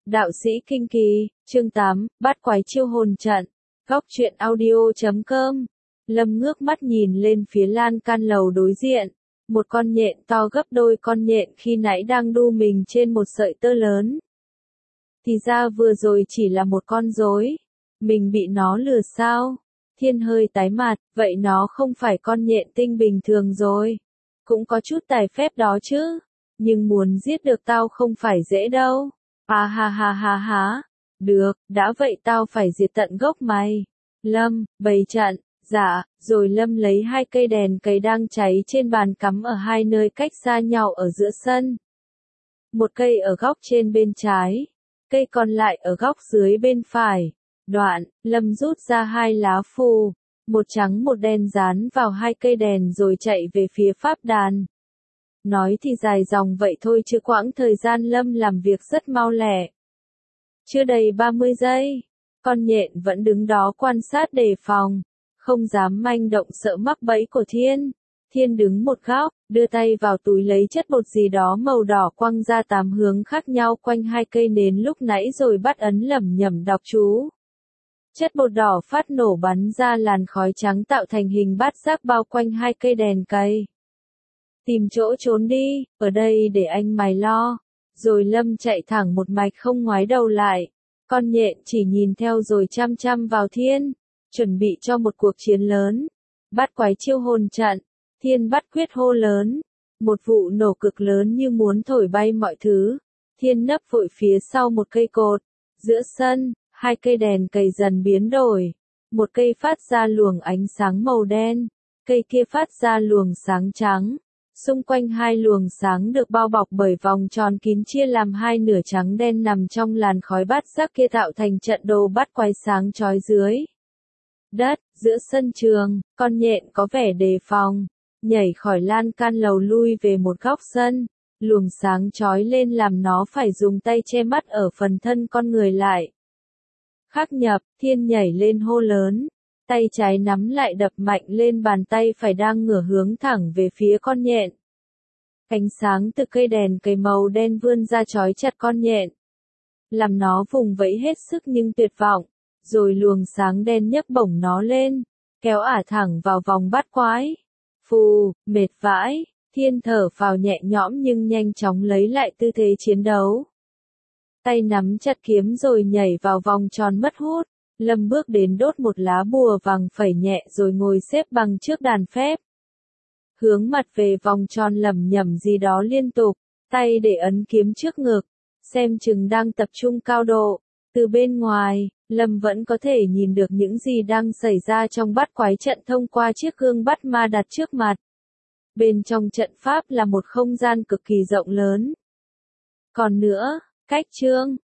Đạo sĩ kinh kỳ, chương 8, bát quái chiêu hồn trận. Góc truyện audio.com. Lâm ngước mắt nhìn lên phía lan can lầu đối diện. Một con nhện to gấp đôi con nhện khi nãy đang đu mình trên một sợi tơ lớn. Thì ra vừa rồi chỉ là một con rối. Mình bị nó lừa sao? Thiên hơi tái mặt, vậy nó không phải con nhện tinh bình thường rồi. Cũng có chút tài phép đó chứ. Nhưng muốn giết được tao không phải dễ đâu. À ha ha ha ha. Được, đã vậy tao phải diệt tận gốc mày. Lâm, bày trận, dạ, rồi Lâm lấy hai cây đèn cầy đang cháy trên bàn cắm ở hai nơi cách xa nhau ở giữa sân. Một cây ở góc trên bên trái, cây còn lại ở góc dưới bên phải. Đoạn, Lâm rút ra hai lá phù, một trắng một đen dán vào hai cây đèn rồi chạy về phía pháp đàn. Nói thì dài dòng vậy thôi chứ quãng thời gian Lâm làm việc rất mau lẹ. Chưa đầy 30 giây, con nhện vẫn đứng đó quan sát đề phòng, không dám manh động sợ mắc bẫy của Thiên. Thiên đứng một góc, đưa tay vào túi lấy chất bột gì đó màu đỏ quăng ra 8 hướng khác nhau quanh hai cây nến lúc nãy rồi bắt ấn lẩm nhẩm đọc chú. Chất bột đỏ phát nổ bắn ra làn khói trắng tạo thành hình bát giác bao quanh hai cây đèn cầy. Tìm chỗ trốn đi, ở đây để anh mày lo. Rồi Lâm chạy thẳng một mạch không ngoái đầu lại. Con nhện chỉ nhìn theo rồi chăm chăm vào Thiên, chuẩn bị cho một cuộc chiến lớn. Bát quái chiêu hồn trận, Thiên bắt quyết hô lớn. Một vụ nổ cực lớn như muốn thổi bay mọi thứ. Thiên nấp vội phía sau một cây cột. Giữa sân, hai cây đèn cầy dần biến đổi. Một cây phát ra luồng ánh sáng màu đen, cây kia phát ra luồng sáng trắng. Xung quanh hai luồng sáng được bao bọc bởi vòng tròn kín chia làm hai nửa trắng đen nằm trong làn khói bát giác kia tạo thành trận đồ bát quái sáng chói dưới đất. Giữa sân trường, con nhện có vẻ đề phòng, nhảy khỏi lan can lầu lui về một góc sân. Luồng sáng chói lên làm nó phải dùng tay che mắt ở phần thân con người lại. Khắc nhập, Thiên nhảy lên hô lớn. Tay trái nắm lại đập mạnh lên bàn tay phải đang ngửa hướng thẳng về phía con nhện. Ánh sáng từ cây đèn cầy màu đen vươn ra chói chặt con nhện, làm nó vùng vẫy hết sức nhưng tuyệt vọng. Rồi luồng sáng đen nhấc bổng nó lên, kéo ả thẳng vào vòng bát quái. Phù, mệt vãi, Thiên thở phào nhẹ nhõm nhưng nhanh chóng lấy lại tư thế chiến đấu. Tay nắm chặt kiếm rồi nhảy vào vòng tròn mất hút. Lâm bước đến đốt một lá bùa vàng phẩy nhẹ rồi ngồi xếp bằng trước đàn phép. Hướng mặt về vòng tròn lẩm nhẩm gì đó liên tục, tay để ấn kiếm trước ngực, xem chừng đang tập trung cao độ. Từ bên ngoài, Lâm vẫn có thể nhìn được những gì đang xảy ra trong bát quái trận thông qua chiếc gương bát ma đặt trước mặt. Bên trong trận pháp là một không gian cực kỳ rộng lớn. Còn nữa, cách chương